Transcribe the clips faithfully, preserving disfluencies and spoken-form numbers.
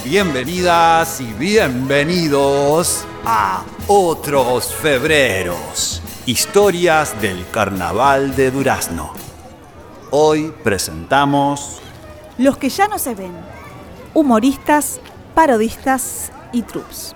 Bienvenidas y bienvenidos a Otros Febreros, historias del Carnaval de Durazno. Hoy presentamos Los que ya no se ven, humoristas, parodistas y troops.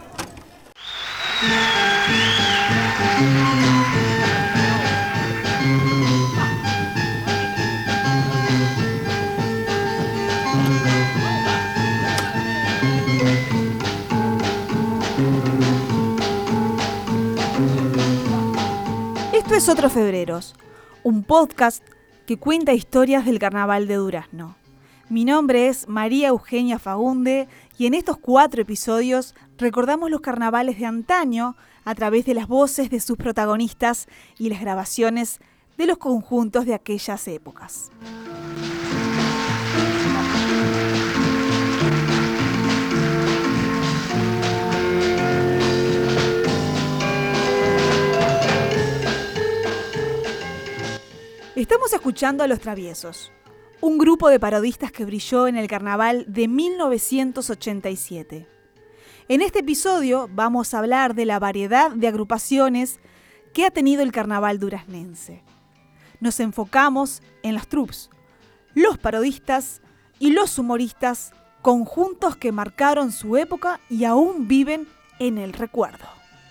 Esto es Otros Febreros, un podcast que cuenta historias del Carnaval de Durazno. Mi nombre es María Eugenia Fagunde y en estos cuatro episodios recordamos los carnavales de antaño a través de las voces de sus protagonistas y las grabaciones de los conjuntos de aquellas épocas. Estamos escuchando a Los Traviesos, un grupo de parodistas que brilló en el carnaval de mil novecientos ochenta y siete. En este episodio vamos a hablar de la variedad de agrupaciones que ha tenido el carnaval duraznense. Nos enfocamos en las troupes, los parodistas y los humoristas, conjuntos que marcaron su época y aún viven en el recuerdo.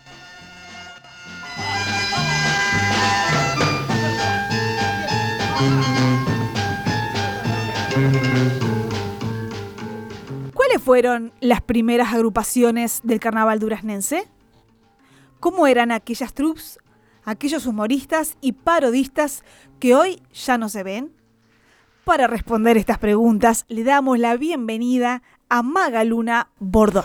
¿Cuáles fueron las primeras agrupaciones del carnaval duraznense? ¿Cómo eran aquellas troupes, aquellos humoristas y parodistas que hoy ya no se ven? Para responder estas preguntas le damos la bienvenida a Magaluna Bordón.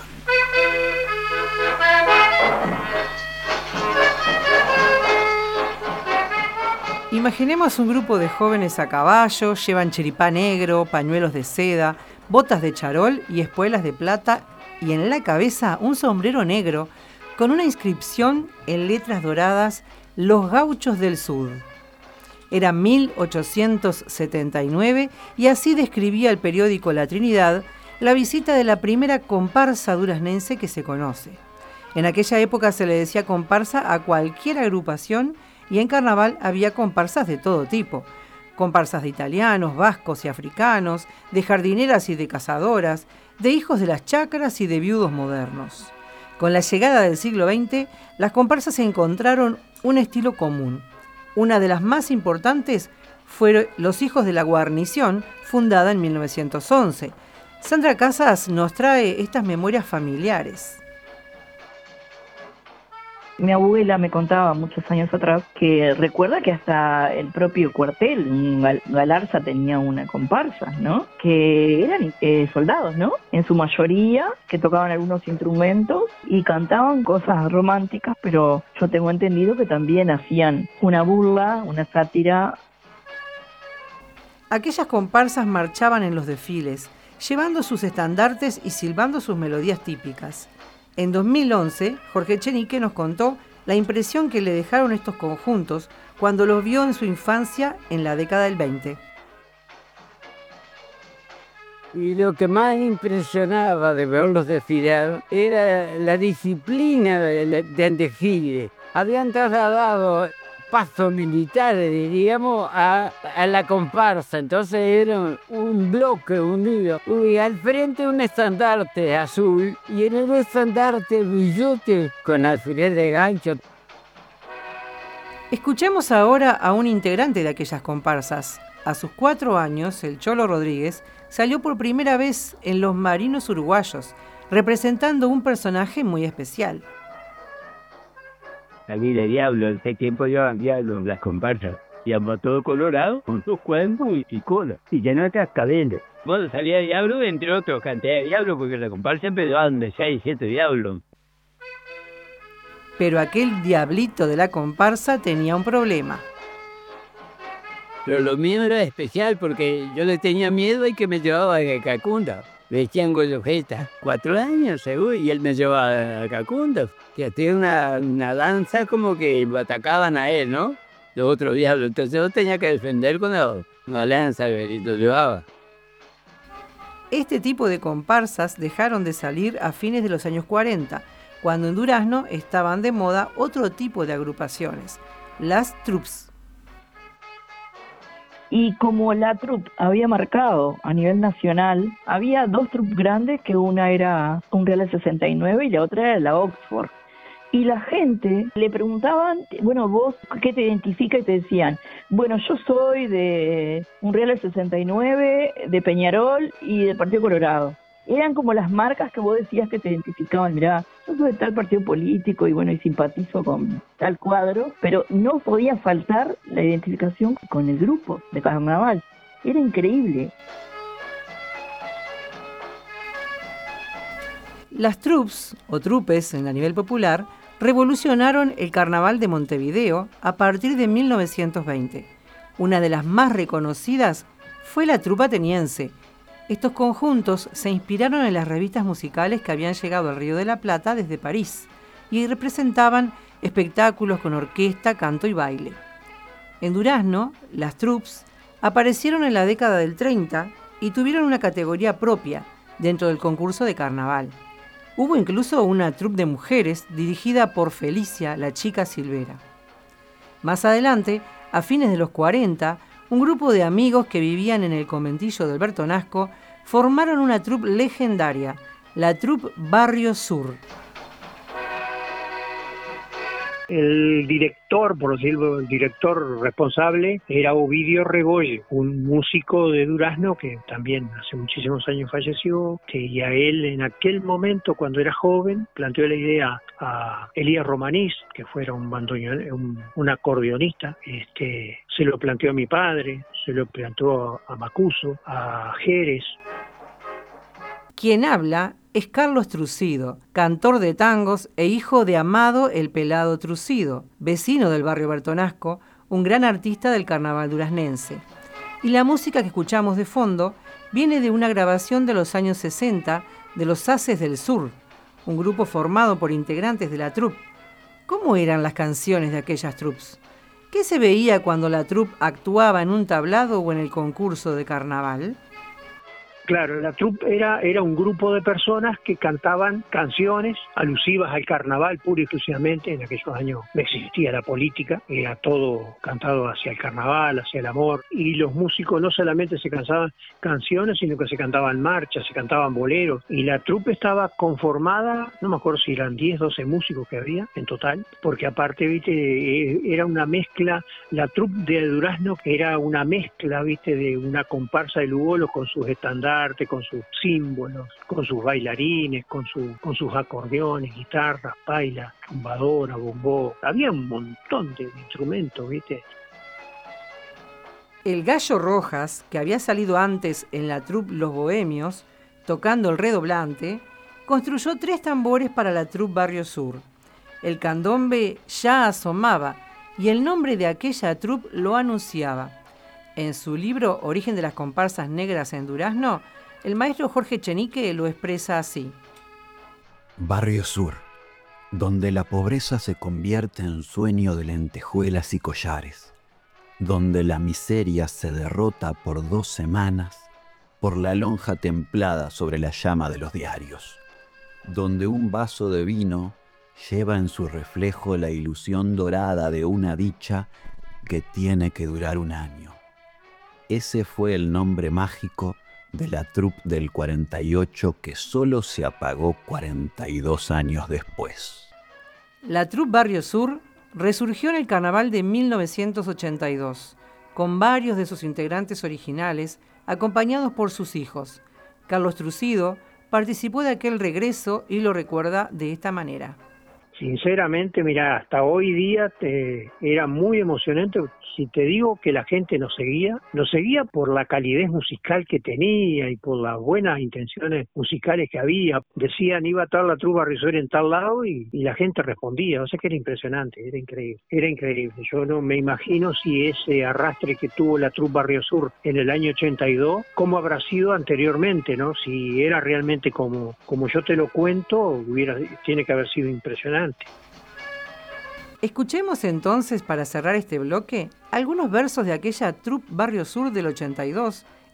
Imaginemos un grupo de jóvenes a caballo, llevan chiripá negro, pañuelos de seda, botas de charol y espuelas de plata y en la cabeza un sombrero negro con una inscripción en letras doradas: Los Gauchos del Sur. Era mil ochocientos setenta y nueve y así describía el periódico La Trinidad la visita de la primera comparsa duraznense que se conoce. En aquella época se le decía comparsa a cualquier agrupación y en carnaval había comparsas de todo tipo. Comparsas de italianos, vascos y africanos, de jardineras y de cazadoras, de hijos de las chacras y de viudos modernos. Con la llegada del siglo veinte, las comparsas encontraron un estilo común. Una de las más importantes fueron Los Hijos de la Guarnición, fundada en mil novecientos once. Sandra Casas nos trae estas memorias familiares. Mi abuela me contaba muchos años atrás que recuerda que hasta el propio cuartel, Gal- Galarza, tenía una comparsa, ¿no? Que eran eh, soldados, ¿no? En su mayoría, que tocaban algunos instrumentos y cantaban cosas románticas, pero yo tengo entendido que también hacían una burla, una sátira. Aquellas comparsas marchaban en los desfiles, llevando sus estandartes y silbando sus melodías típicas. En dos mil once, Jorge Echenique nos contó la impresión que le dejaron estos conjuntos cuando los vio en su infancia en la década del veinte. Y lo que más impresionaba de verlos desfilar era la disciplina del de desfile. Habían trasladado pasos militares, diríamos, a, a la comparsa. Entonces era un bloque unido. Y al frente un estandarte azul y en el estandarte billote con alfiler de gancho. Escuchemos ahora a un integrante de aquellas comparsas. A sus cuatro años, el Cholo Rodríguez salió por primera vez en Los Marinos Uruguayos, representando un personaje muy especial. Salí de Diablo, en ese tiempo llevaban Diablo las comparsas. Íbamos todo colorado, con sus cuernos y, y cola, y lleno de cascabeles. Bueno, salía Diablo, entre otros, cantidad de Diablo, porque la comparsa empezaban de seis, siete Diablos. Pero aquel diablito de la comparsa tenía un problema. Pero lo mío era especial porque yo le tenía miedo y que me llevaba a Cacunda. Le decían Goyojeta, cuatro años seguro, y él me llevaba a Cacunda. Que hacía una, una danza como que lo atacaban a él, ¿no? Los otros diablos. Entonces yo tenía que defender con la, una lanza y lo llevaba. Este tipo de comparsas dejaron de salir a fines de los años cuarenta, cuando en Durazno estaban de moda otro tipo de agrupaciones, las troupes. Y como la troupe había marcado a nivel nacional, había dos troupes grandes, que una era un Real sesenta y nueve y la otra era la Oxford. Y la gente le preguntaban, bueno, vos, ¿qué te identifica? Y te decían, bueno, yo soy de un Real sesenta y nueve, de Peñarol y del Partido Colorado. Eran como las marcas que vos decías que te identificaban. Mirá, yo soy de tal partido político y bueno, y simpatizo con tal cuadro, pero no podía faltar la identificación con el grupo de carnaval. Era increíble. Las troupes, o trupes en a nivel popular, revolucionaron el carnaval de Montevideo a partir de mil novecientos veinte. Una de las más reconocidas fue la Troupe Ateniense. Estos conjuntos se inspiraron en las revistas musicales que habían llegado al Río de la Plata desde París y representaban espectáculos con orquesta, canto y baile. En Durazno, las troupes aparecieron en la década del treinta y tuvieron una categoría propia dentro del concurso de carnaval. Hubo incluso una troupe de mujeres dirigida por Felicia, la chica Silvera. Más adelante, a fines de los cuarenta, un grupo de amigos que vivían en el conventillo de Alberto Nasco formaron una troupe legendaria, la Troupe Barrio Sur. El director, por decirlo, el director responsable era Ovidio Regolle, un músico de Durazno que también hace muchísimos años falleció, que y a él en aquel momento, cuando era joven, planteó la idea a Elías Romanís, que fuera un bandoneón, un, un acordeonista, este, se lo planteó a mi padre, se lo planteó a Macuso, a Jerez. Quien habla es Carlos Trucido, cantor de tangos e hijo de Amado el Pelado Trucido, vecino del barrio Bertonasco, un gran artista del carnaval duraznense. Y la música que escuchamos de fondo viene de una grabación de los años sesenta de los Haces del Sur, un grupo formado por integrantes de la troupe. ¿Cómo eran las canciones de aquellas troupes? ¿Qué se veía cuando la troupe actuaba en un tablado o en el concurso de carnaval? Claro, la troupe era, era un grupo de personas que cantaban canciones alusivas al carnaval pura y exclusivamente. En aquellos años no existía la política, era todo cantado hacia el carnaval, hacia el amor. Y los músicos no solamente se cantaban canciones, sino que se cantaban marchas, se cantaban boleros. Y la troupe estaba conformada, no me acuerdo si eran diez, doce músicos que había en total, porque aparte, viste, era una mezcla, la troupe de Durazno era una mezcla, viste, de una comparsa de Lugolos con sus estandartes, con sus símbolos, con sus bailarines, con, su, con sus acordeones, guitarras, pailas, tumbadora, bombó. Había un montón de instrumentos, ¿viste? El Gallo Rojas, que había salido antes en la troupe Los Bohemios, tocando el redoblante, construyó tres tambores para la troupe Barrio Sur. El candombe ya asomaba y el nombre de aquella troupe lo anunciaba. En su libro Origen de las comparsas negras en Durazno, el maestro Jorge Chenique lo expresa así. Barrio Sur, donde la pobreza se convierte en sueño de lentejuelas y collares, donde la miseria se derrota por dos semanas por la lonja templada sobre la llama de los diarios, donde un vaso de vino lleva en su reflejo la ilusión dorada de una dicha que tiene que durar un año. Ese fue el nombre mágico de la troupe del cuarenta y ocho que solo se apagó cuarenta y dos años después. La troupe Barrio Sur resurgió en el carnaval de mil novecientos ochenta y dos, con varios de sus integrantes originales acompañados por sus hijos. Carlos Trucido participó de aquel regreso y lo recuerda de esta manera. Sinceramente, mira, hasta hoy día te, era muy emocionante. Si te digo que la gente nos seguía, nos seguía por la calidez musical que tenía y por las buenas intenciones musicales que había. Decían, iba a estar la troupe Barrio Sur en tal lado y, y la gente respondía. O sea que era impresionante, era increíble, era increíble. Yo no me imagino si ese arrastre que tuvo la troupe Barrio Sur en el año ochenta y dos, cómo habrá sido anteriormente, ¿no? Si era realmente como, como yo te lo cuento, hubiera, tiene que haber sido impresionante. Escuchemos entonces, para cerrar este bloque, algunos versos de aquella troupe Barrio Sur del ochenta y dos,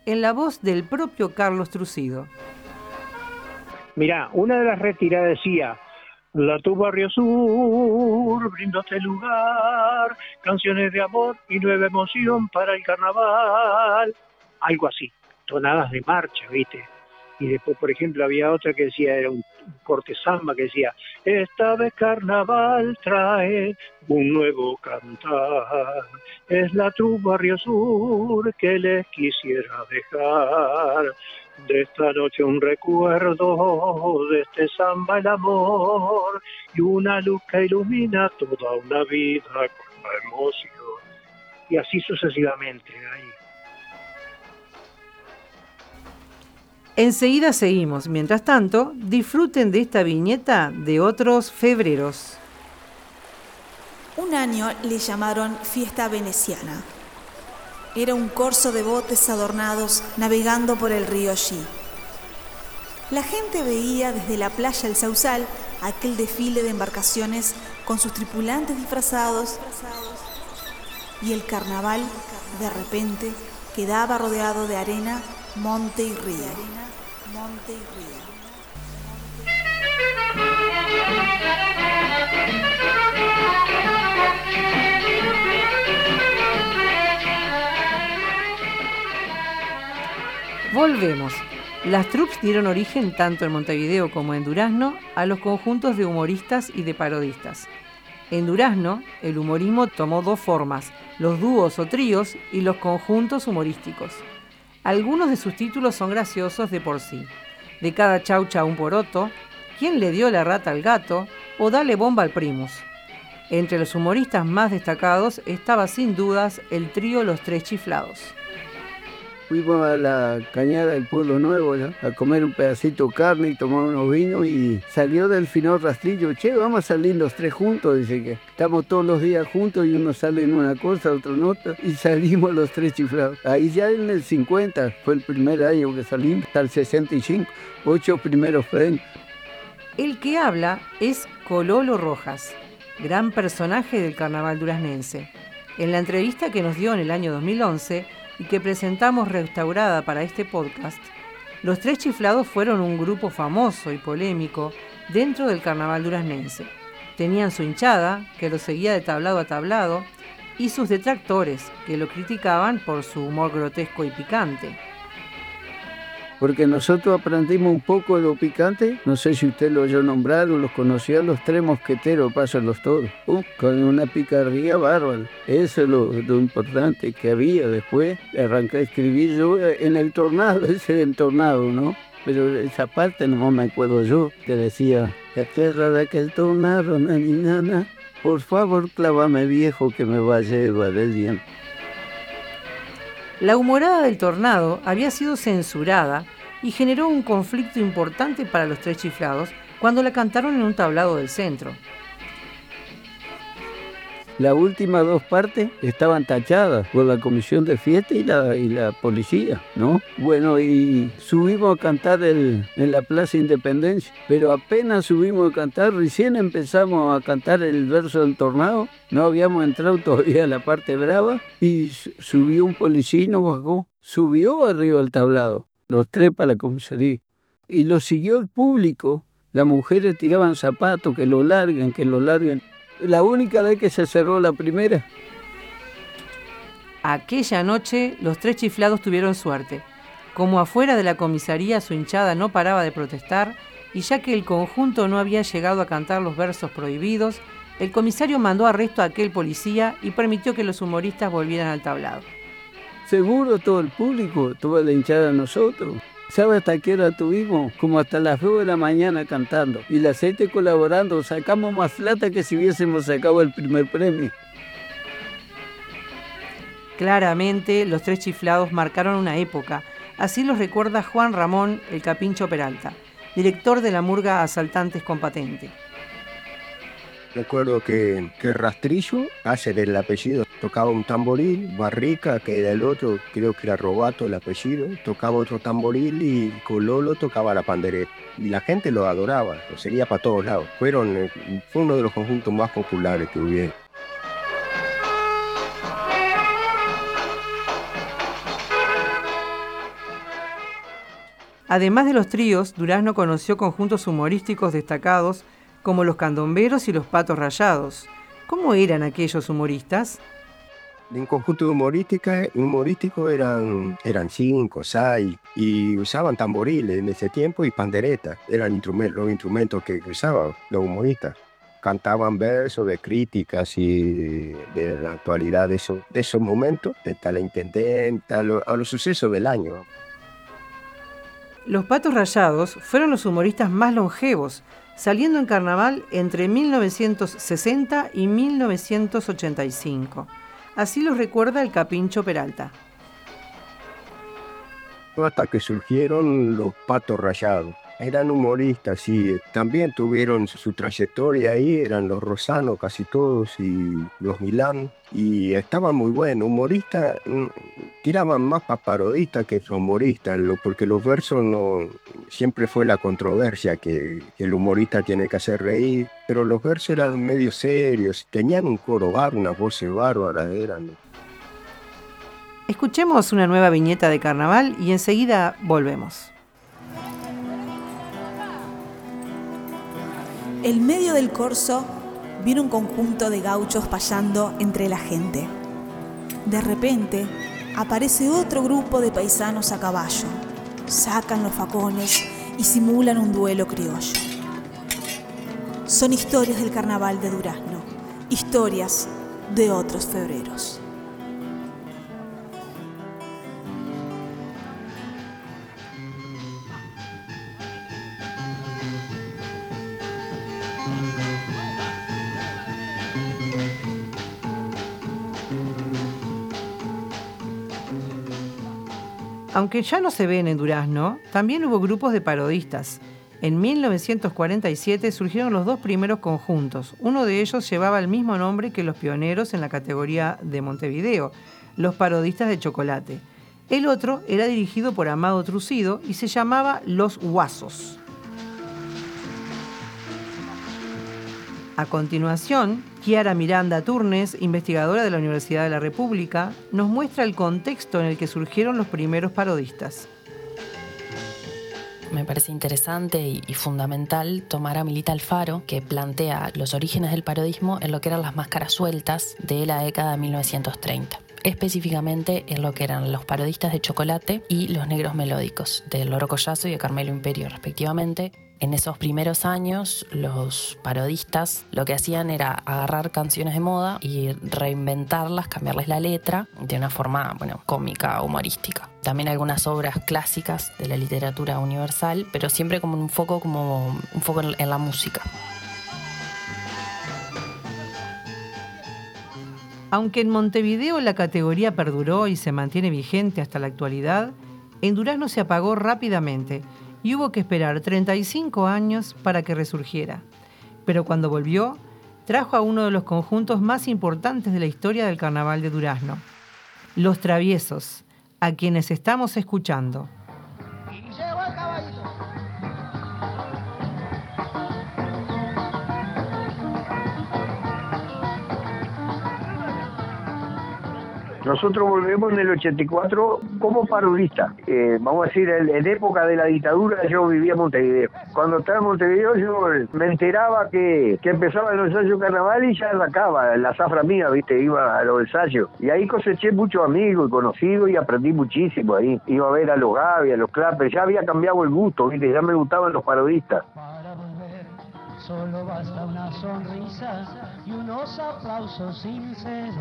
en la voz del propio Carlos Trucido. Mirá, una de las retiradas decía: La tu Barrio Sur brindó este lugar, canciones de amor y nueva emoción para el carnaval. Algo así, tonadas de marcha, ¿viste? Y después, por ejemplo, había otra que decía, era un corte samba que decía: esta vez carnaval trae un nuevo cantar, es la tu Barrio Sur que les quisiera dejar. De esta noche un recuerdo, de este samba el amor, y una luz que ilumina toda una vida con la emoción. Y así sucesivamente. Ahí. Enseguida seguimos. Mientras tanto, disfruten de esta viñeta de otros febreros. Un año le llamaron Fiesta Veneciana. Era un corso de botes adornados navegando por el río Xi. La gente veía desde la playa El Sausal aquel desfile de embarcaciones con sus tripulantes disfrazados, y el carnaval, de repente, quedaba rodeado de arena, monte y río. Monte y río. Volvemos. Las troupes dieron origen, tanto en Montevideo como en Durazno, a los conjuntos de humoristas y de parodistas. En Durazno, el humorismo tomó dos formas: los dúos o tríos y los conjuntos humorísticos. Algunos de sus títulos son graciosos de por sí: De cada chaucha un poroto, ¿Quién le dio la rata al gato? O Dale bomba al primus. Entre los humoristas más destacados estaba sin dudas el trío Los Tres Chiflados. Fuimos a la cañada del Pueblo Nuevo, ¿no?, a comer un pedacito de carne y tomar unos vinos, y salió Delfinó Rastrillo: che, vamos a salir los tres juntos. Dice que estamos todos los días juntos y uno sale en una cosa, otro en otra, y salimos Los Tres Chiflados. Ahí ya en el cincuenta fue el primer año que salimos, hasta el sesenta y cinco, ocho primeros premios. El que habla es Cololo Rojas, gran personaje del carnaval duraznense. En la entrevista que nos dio en el año dos mil once y que presentamos restaurada para este podcast, Los Tres Chiflados fueron un grupo famoso y polémico dentro del carnaval duraznense. Tenían su hinchada, que lo seguía de tablado a tablado, y sus detractores, que lo criticaban por su humor grotesco y picante. Porque nosotros aprendimos un poco de lo picante. No sé si usted lo oyó nombrar o los conocía, los Tres Mosqueteros, pásenlos todos. Uh, con una picardía bárbara. Eso es lo, lo importante que había. Después arranqué a escribir yo en el tornado, ese del tornado, ¿no? Pero esa parte no me acuerdo yo, que decía: la tierra de aquel tornado, nana, por favor clávame viejo que me va a llevar el diente. La humorada del tornado había sido censurada y generó un conflicto importante para Los Tres Chiflados cuando la cantaron en un tablado del centro. Las últimas dos partes estaban tachadas por la comisión de fiesta y la, y la policía, ¿no? Bueno, y subimos a cantar el, en la Plaza Independencia, pero apenas subimos a cantar, recién empezamos a cantar el verso del tornado, no habíamos entrado todavía a la parte brava, y subió un policía y nos bajó, subió arriba al tablado, los tres para la comisaría, y lo siguió el público. Las mujeres tiraban zapatos, que lo larguen, que lo larguen. La única vez que se cerró la primera. Aquella noche Los Tres Chiflados tuvieron suerte. Como afuera de la comisaría su hinchada no paraba de protestar, y ya que el conjunto no había llegado a cantar los versos prohibidos, el comisario mandó arresto a aquel policía y permitió que los humoristas volvieran al tablado. Seguro todo el público, toda la hinchada a nosotros. ¿Sabe hasta qué hora tuvimos? Como hasta las dos de la mañana cantando. Y la gente colaborando. Sacamos más plata que si hubiésemos sacado el primer premio. Claramente, Los Tres Chiflados marcaron una época. Así los recuerda Juan Ramón El Capincho Peralta, director de la murga Asaltantes con Patente. Recuerdo que, que Rastrillo, hace el apellido, tocaba un tamboril, Barrica, que era el otro, creo que era Robato el apellido, tocaba otro tamboril, y Cololo tocaba la pandereta. Y la gente lo adoraba, lo seguía para todos lados. Fueron, fue uno de los conjuntos más populares que hubiera. Además de los tríos, Durazno conoció conjuntos humorísticos destacados como los Candomberos y los Patos Rayados. ¿Cómo eran aquellos humoristas? En conjunto humorística, humorístico eran, eran cinco, seis, y usaban tamboriles en ese tiempo y panderetas. Eran instrumentos, los instrumentos que usaban los humoristas. Cantaban versos de críticas y de la actualidad de esos, de esos momentos, de la intendenta, a, lo, a los sucesos del año. Los Patos Rayados fueron los humoristas más longevos, saliendo en carnaval entre mil novecientos sesenta y mil novecientos ochenta y cinco. Así lo recuerda el Capincho Peralta. Hasta que surgieron los Patos Rayados. Eran humoristas, sí. También tuvieron su trayectoria ahí, eran los Rosanos casi todos y los Milán. Y estaban muy buenos, humoristas, tiraban más para parodistas que humoristas, porque los versos no, siempre fue la controversia que, que el humorista tiene que hacer reír, pero los versos eran medio serios, tenían un coro bárbaro, unas voces bárbaras eran. Escuchemos una nueva viñeta de carnaval y enseguida volvemos. En medio del corso viene un conjunto de gauchos payando entre la gente. De repente aparece otro grupo de paisanos a caballo. Sacan los facones y simulan un duelo criollo. Son historias del carnaval de Durazno, historias de otros febreros. Aunque ya no se ven en Durazno, también hubo grupos de parodistas. En mil novecientos cuarenta y siete surgieron los dos primeros conjuntos. Uno de ellos llevaba el mismo nombre que los pioneros en la categoría de Montevideo, los parodistas de Chocolate. El otro era dirigido por Amado Trucido y se llamaba Los Guasos. A continuación, Chiara Miranda Turnes, investigadora de la Universidad de la República, nos muestra el contexto en el que surgieron los primeros parodistas. Me parece interesante y, y fundamental tomar a Milita Alfaro, que plantea los orígenes del parodismo en lo que eran las máscaras sueltas de la década de mil novecientos treinta. Específicamente en lo que eran los parodistas de Chocolate y los negros melódicos, de Loro Collazo y de Carmelo Imperio, respectivamente. En esos primeros años, los parodistas lo que hacían era agarrar canciones de moda y reinventarlas, cambiarles la letra de una forma, bueno, cómica, humorística. También algunas obras clásicas de la literatura universal, pero siempre como un foco, como un foco en, en la música. Aunque en Montevideo la categoría perduró y se mantiene vigente hasta la actualidad, en Durazno se apagó rápidamente y hubo que esperar treinta y cinco años para que resurgiera. Pero cuando volvió, trajo a uno de los conjuntos más importantes de la historia del carnaval de Durazno, Los Traviesos, a quienes estamos escuchando. Nosotros volvemos en el ochenta y cuatro como parodista. Eh, vamos a decir, en, en época de la dictadura yo vivía en Montevideo. Cuando estaba en Montevideo yo me enteraba que, que empezaban los ensayos de carnaval y ya arrancaba. La zafra mía, viste, iba a los ensayos. Y ahí coseché muchos amigos y conocidos y aprendí muchísimo ahí. Iba a ver a los Gaby, a los Clappers. Ya había cambiado el gusto, viste, ya me gustaban los parodistas. Para volver solo basta una sonrisa y unos aplausos sinceros.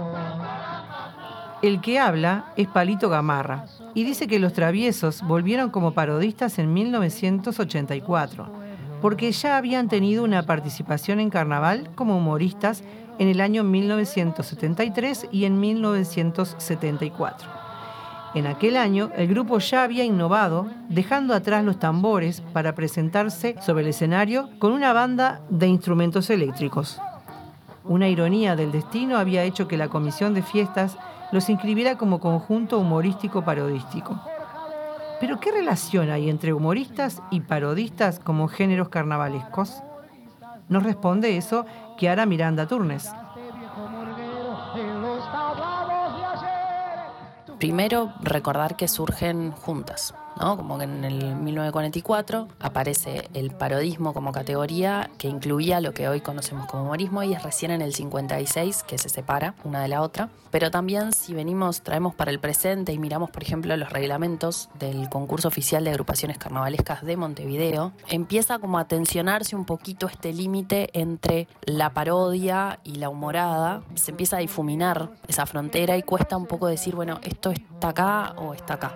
El que habla es Palito Gamarra y dice que Los Traviesos volvieron como parodistas en mil novecientos ochenta y cuatro, porque ya habían tenido una participación en carnaval como humoristas en el año mil novecientos setenta y tres y en mil novecientos setenta y cuatro. En aquel año, el grupo ya había innovado, dejando atrás los tambores para presentarse sobre el escenario con una banda de instrumentos eléctricos. Una ironía del destino había hecho que la comisión de fiestas los inscribiera como conjunto humorístico parodístico. ¿Pero qué relación hay entre humoristas y parodistas como géneros carnavalescos? Nos responde eso Chiara Miranda Turnes. Primero, recordar que surgen juntas, ¿no? Como que en el mil novecientos cuarenta y cuatro aparece el parodismo como categoría que incluía lo que hoy conocemos como humorismo, y es recién en el cincuenta y seis que se separa una de la otra. Pero también, si venimos, traemos para el presente y miramos, por ejemplo, los reglamentos del concurso oficial de agrupaciones carnavalescas de Montevideo, empieza como a tensionarse un poquito este límite entre la parodia y la humorada. Se empieza a difuminar esa frontera y cuesta un poco decir, bueno, esto está acá o está acá.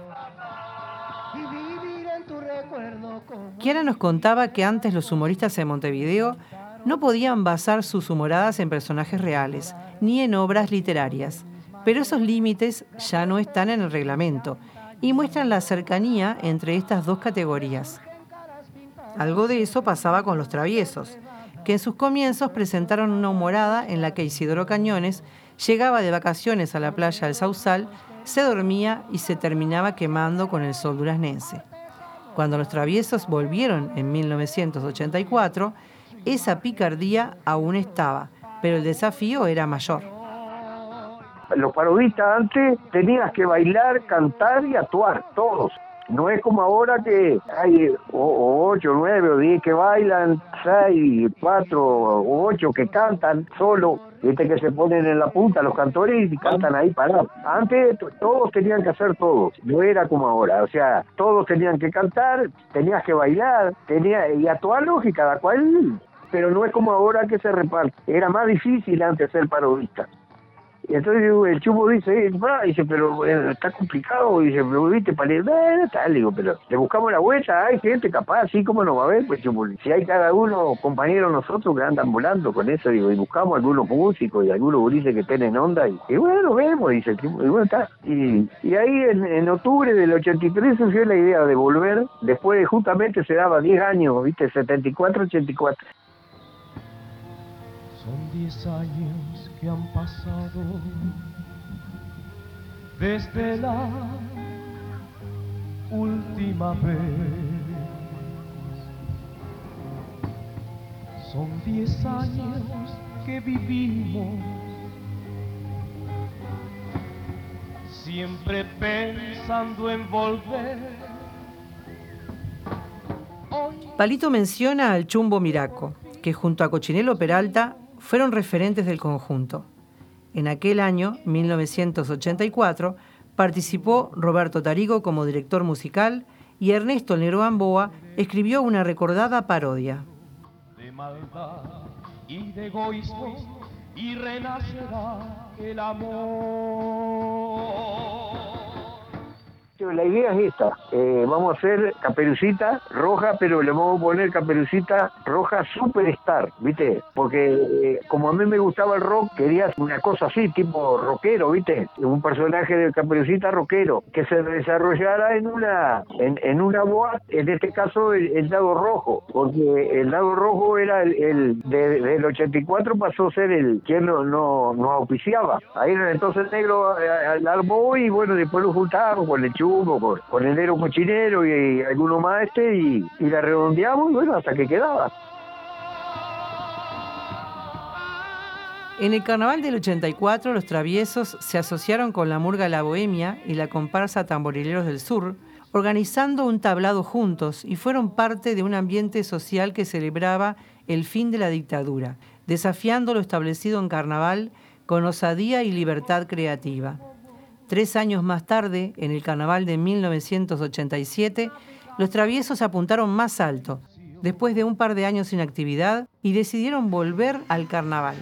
Kiara nos contaba que antes los humoristas en Montevideo no podían basar sus humoradas en personajes reales, ni en obras literarias. Pero esos límites ya no están en el reglamento y muestran la cercanía entre estas dos categorías. Algo de eso pasaba con los Traviesos, que en sus comienzos presentaron una humorada en la que Isidoro Cañones llegaba de vacaciones a la playa del Sausal, se dormía y se terminaba quemando con el sol duraznense. Cuando los Traviesos volvieron en mil novecientos ochenta y cuatro, esa picardía aún estaba, pero el desafío era mayor. Los parodistas antes tenías que bailar, cantar y actuar, todos. No es como ahora que hay o, o ocho, nueve o diez que bailan, seis, cuatro o ocho que cantan solo. Viste que se ponen en la punta los cantores y cantan ahí parados. Antes todos tenían que hacer todo, no era como ahora. O sea, todos tenían que cantar, tenías que bailar, tenía y actuar lógica, cada cual. Pero no es como ahora que se reparte. Era más difícil antes ser parodista. Y entonces el Chupo dice, va, dice, pero eh, está complicado, dice, pero viste, para eh, tal, digo, pero le buscamos la vuelta, hay gente capaz, sí, cómo no va a haber, pues Chupo, si hay cada uno, compañeros nosotros que andan volando con eso, digo, y buscamos algunos músicos y algunos gurises que tienen onda, y, y bueno, vemos, dice el Chupo, y bueno, está. Y, y ahí en, en octubre del ochenta y tres surgió la idea de volver, después justamente se daba diez años, viste, setenta y cuatro, ochenta y cuatro. Son diez años que han pasado desde la última vez. Son diez años que vivimos siempre pensando en volver. Palito menciona al Chumbo Miraco, que junto a Cochinelo Peralta fueron referentes del conjunto. En aquel año, mil novecientos ochenta y cuatro, participó Roberto Tarigo como director musical y Ernesto Nero Gamboa escribió una recordada parodia. De maldad y de egoísmo y renacerá el amor. La idea es esta, eh, vamos a hacer Caperucita roja, pero le vamos a poner Caperucita roja Superstar, ¿viste? Porque eh, como a mí me gustaba el rock, quería una cosa así, tipo rockero, ¿viste? Un personaje de Caperucita rockero, que se desarrollara en una en, en una boa, en este caso el, el lado rojo, porque el lado rojo era el, el de, del ochenta y cuatro pasó a ser el quien no, no, no auspiciaba. Ahí era entonces negro al armó y bueno, después lo juntamos con el Chupo, con, con el Nero Cochinero y, y alguno más este y, y la redondeamos y bueno, hasta que quedaba. En el carnaval del ochenta y cuatro, los Traviesos se asociaron con la Murga La Bohemia y la comparsa Tamborileros del Sur, organizando un tablado juntos y fueron parte de un ambiente social que celebraba el fin de la dictadura, desafiando lo establecido en carnaval con osadía y libertad creativa. Tres años más tarde, en el carnaval de mil novecientos ochenta y siete, los Traviesos apuntaron más alto, después de un par de años sin actividad, y decidieron volver al carnaval.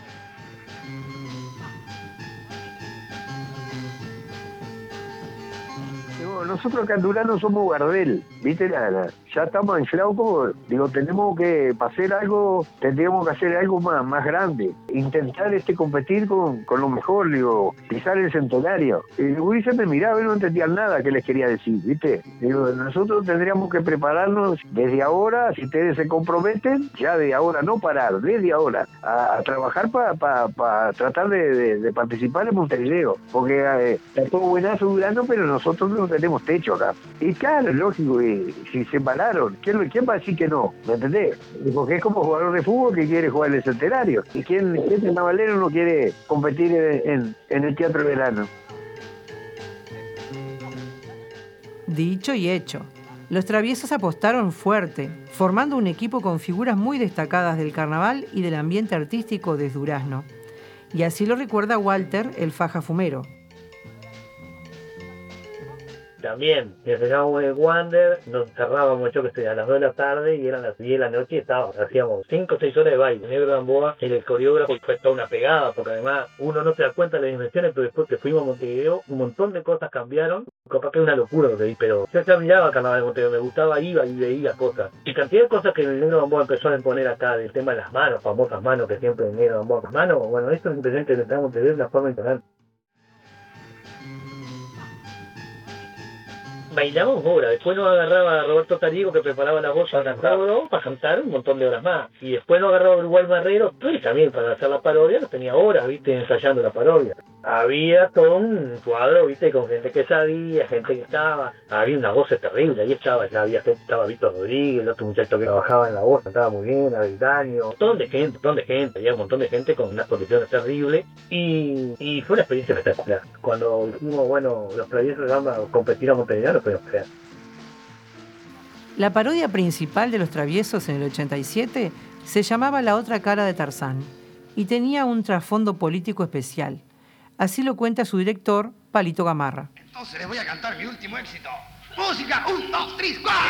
Nosotros acá en Durán somos Gardel, ¿viste? La, la, ya estamos inflados como, digo, tenemos que para hacer algo, tendríamos que hacer algo más, más grande, intentar este competir con, con lo mejor, digo, pisar el centenario. Y el gurises me miraba y no entendían nada que les quería decir, ¿viste? Digo, nosotros tendríamos que prepararnos desde ahora, si ustedes se comprometen, ya de ahora, no parar, desde ahora, a, a trabajar para pa, pa tratar de, de, de participar en Montevideo, porque eh, está todo buenazo Durano, pero nosotros no tenemos techo acá. Y claro, lógico, y, si se embalaron, ¿quién, ¿quién va a decir que no? ¿Me entendés? Porque es como jugador de fútbol que quiere jugar el centenario. ¿Y quién, quién de Navalero no quiere competir en, en, en el Teatro Verano? Dicho y hecho. Los Traviesos apostaron fuerte, formando un equipo con figuras muy destacadas del carnaval y del ambiente artístico de Durazno. Y así lo recuerda Walter, el faja fumero. También, empezamos el Wander, nos cerrábamos, yo que sé, a las dos de la tarde y eran las diez de la noche y estábamos, hacíamos cinco o seis horas de baile. Negro Gamboa, el coreógrafo, fue toda una pegada, porque además uno no se da cuenta de las dimensiones, pero después que fuimos a Montevideo, un montón de cosas cambiaron. Capaz que es una locura lo que vi, pero yo ya miraba Carnaval de Montevideo, me gustaba, iba y veía cosas. Y cantidad de cosas que el Negro Gamboa empezó a imponer acá, del tema de las manos, famosas manos que siempre el Negro Gamboa, las manos, bueno, esto es un presente que tenemos que ver de una forma impresionante. Bailamos horas, después nos agarraba Roberto Tarigo que preparaba la voz para cantar, para cantar un montón de horas más. Y después nos agarraba Uruguay Marrero, pues también para hacer la parodia, nos tenía horas, viste, ensayando la parodia. Había todo un cuadro, viste, con gente que sabía, gente que estaba, había una voz terrible, ahí estaba, ya había gente, estaba Víctor Rodríguez, el otro muchacho que trabajaba en la voz, cantaba muy bien, Abeldaño, un montón de gente, un montón de gente, había un montón de gente con unas condiciones terribles, y, y fue una experiencia espectacular. Cuando dijimos, bueno, los Traviesos vamos a competir a Montevideo, no podemos creer. La parodia principal de Los Traviesos en el ochenta y siete se llamaba La otra cara de Tarzán y tenía un trasfondo político especial. Así lo cuenta su director, Palito Gamarra. Entonces les voy a cantar mi último éxito. ¡Música! ¡Un, dos, tres, cuatro!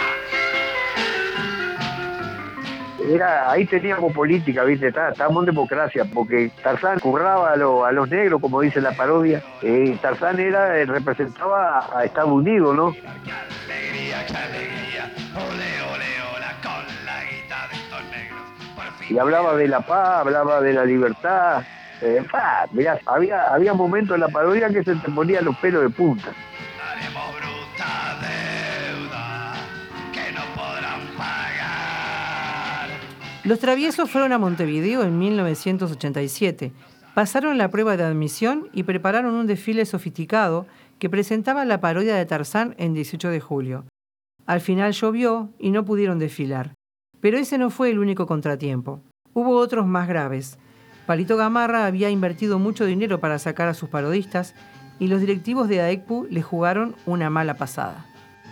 Era, ahí teníamos política, ¿viste? Está- Estábamos en democracia, porque Tarzán curraba a, lo- a los negros, como dice la parodia. Eh, Tarzán era, eh, representaba a, a Estados Unidos, ¿no? ¡Alegría, qué alegría! ¡Ole, ole, hola! Con la guitarra de estos negros. Por fin. Y hablaba de la paz, hablaba de la libertad. Eh, fa, mirá, había, había momentos en la parodia que se te ponían los pelos de punta. Daremos bruta deuda que no podrán pagar. Los Traviesos fueron a Montevideo en mil novecientos ochenta y siete. Pasaron la prueba de admisión y prepararon un desfile sofisticado que presentaba la parodia de Tarzán en dieciocho de julio. Al final llovió y no pudieron desfilar. Pero ese no fue el único contratiempo. Hubo otros más graves. Palito Gamarra había invertido mucho dinero para sacar a sus parodistas y los directivos de A E C P U le jugaron una mala pasada.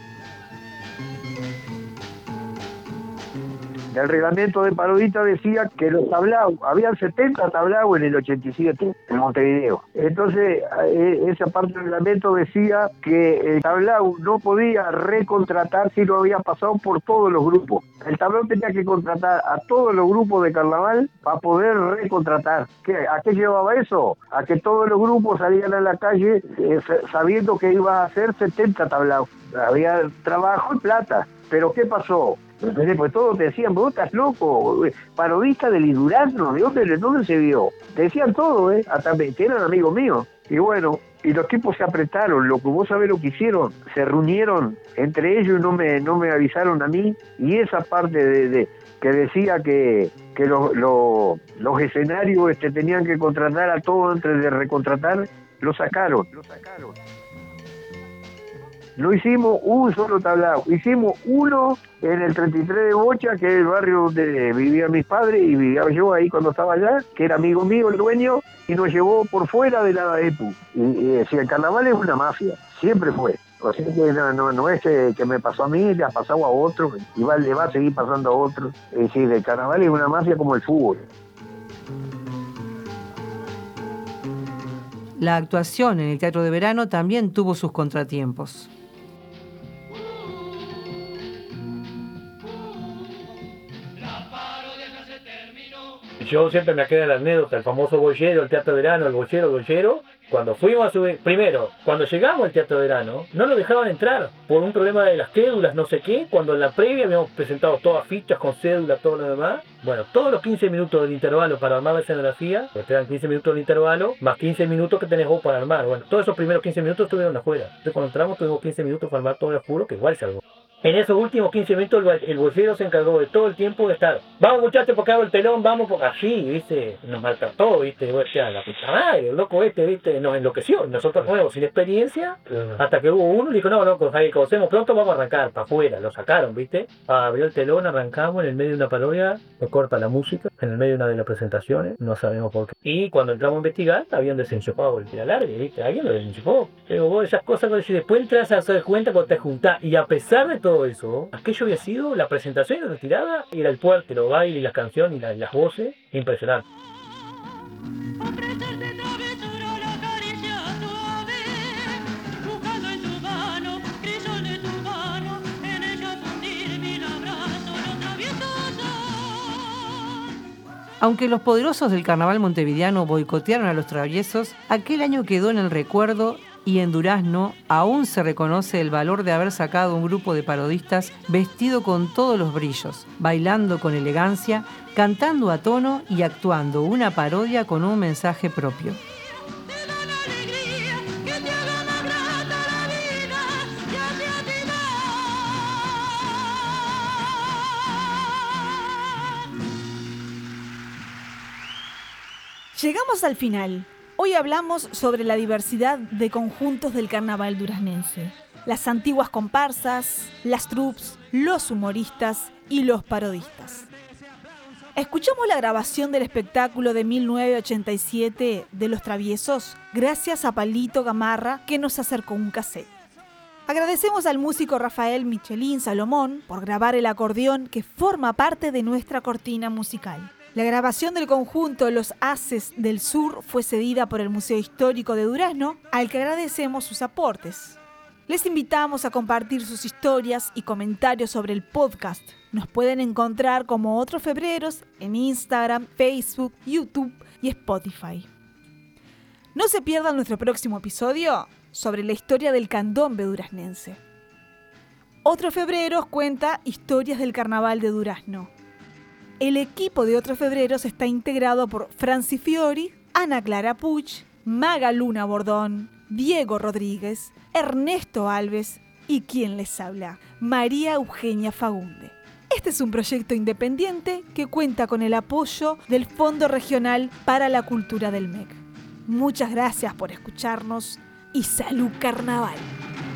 El reglamento de parodista decía que los tablaos, habían setenta tablaos en el ochenta y siete en Montevideo. Entonces, eh, esa parte del reglamento decía que el tablao no podía recontratar si no había pasado por todos los grupos. El tablao tenía que contratar a todos los grupos de carnaval para poder recontratar. ¿Qué, ¿A qué llevaba eso? A que todos los grupos salían a la calle eh, sabiendo que iba a hacer setenta tablaos. Había trabajo y plata. Pero ¿qué pasó? Pues todos te decían, vos estás loco, parodista del Durazno, ¿de dónde, de dónde se vio? Te decían todo, ¿eh? Hasta que eran amigos míos. Y bueno, y los tipos se apretaron, lo que vos sabés lo que hicieron, se reunieron entre ellos y no me, no me avisaron a mí, y esa parte de, de que decía que, que los, los, los escenarios este, tenían que contratar a todos antes de recontratar, lo sacaron, lo sacaron. No hicimos un solo tablao, hicimos uno en el treinta y tres de Bocha, que es el barrio donde vivían mis padres y vivía yo ahí cuando estaba allá, que era amigo mío el dueño, y nos llevó por fuera de la E P U. Y, y si el carnaval es una mafia, siempre fue. O sea que no, no, no es que, que me pasó a mí, le ha pasado a otro, y va, le va a seguir pasando a otro. Es decir, el carnaval es una mafia como el fútbol. La actuación en el Teatro de Verano también tuvo sus contratiempos. Yo siempre me queda la anécdota, el famoso boyero, el Teatro de Verano, el boyero, el boyero. Cuando fuimos a subir, primero, cuando llegamos al Teatro de Verano, no nos dejaban entrar por un problema de las cédulas, no sé qué. Cuando en la previa habíamos presentado todas fichas con cédula, todo lo demás. Bueno, todos los quince minutos del intervalo para armar la escenografía, pues te dan quince minutos del intervalo, más quince minutos que tenés vos para armar. Bueno, todos esos primeros quince minutos estuvieron afuera. Entonces cuando entramos tuvimos quince minutos para armar todo el apuro, que igual se armó. En esos últimos quince minutos el, el bolsero se encargó de todo el tiempo de estar, vamos muchachos porque hago el telón, vamos porque así, viste, nos maltrató, viste, o sea, la puta madre, el loco este, viste, nos enloqueció, nosotros nuevos, sin experiencia, hasta que hubo uno y dijo, no, loco, Javier, como hacemos pronto vamos a arrancar, para afuera, lo sacaron, viste, abrió el telón, arrancamos en el medio de una parodia, me corta la música, en el medio de una de las presentaciones, no sabemos por qué. Y cuando entramos a investigar, habían desenchufado el tira larga, ¿viste? Alguien lo desenchufó. Pero vos esas cosas, y después entras a hacer cuenta cuando te juntás. Y a pesar de todo eso, aquello había sido la presentación y la retirada, y era el puerto, los bailes y las canciones y las, las voces, impresionante. Aunque los poderosos del carnaval montevideano boicotearon a los traviesos, aquel año quedó en el recuerdo y en Durazno aún se reconoce el valor de haber sacado un grupo de parodistas vestido con todos los brillos, bailando con elegancia, cantando a tono y actuando una parodia con un mensaje propio. Llegamos al final. Hoy hablamos sobre la diversidad de conjuntos del carnaval duraznense. Las antiguas comparsas, las troupes, los humoristas y los parodistas. Escuchamos la grabación del espectáculo de mil novecientos ochenta y siete de Los Traviesos gracias a Palito Gamarra, que nos acercó un cassette. Agradecemos al músico Rafael Michelín Salomón por grabar el acordeón que forma parte de nuestra cortina musical. La grabación del conjunto Los Haces del Sur fue cedida por el Museo Histórico de Durazno, al que agradecemos sus aportes. Les invitamos a compartir sus historias y comentarios sobre el podcast. Nos pueden encontrar como Otros Febreros en Instagram, Facebook, YouTube y Spotify. No se pierdan nuestro próximo episodio sobre la historia del candombe duraznense. Otros Febreros cuenta historias del carnaval de Durazno. El equipo de Otros Febreros está integrado por Franci Fiori, Ana Clara Puch, Maga Luna Bordón, Diego Rodríguez, Ernesto Alves y quien les habla, María Eugenia Fagunde. Este es un proyecto independiente que cuenta con el apoyo del Fondo Regional para la Cultura del M E C. Muchas gracias por escucharnos y ¡salud carnaval!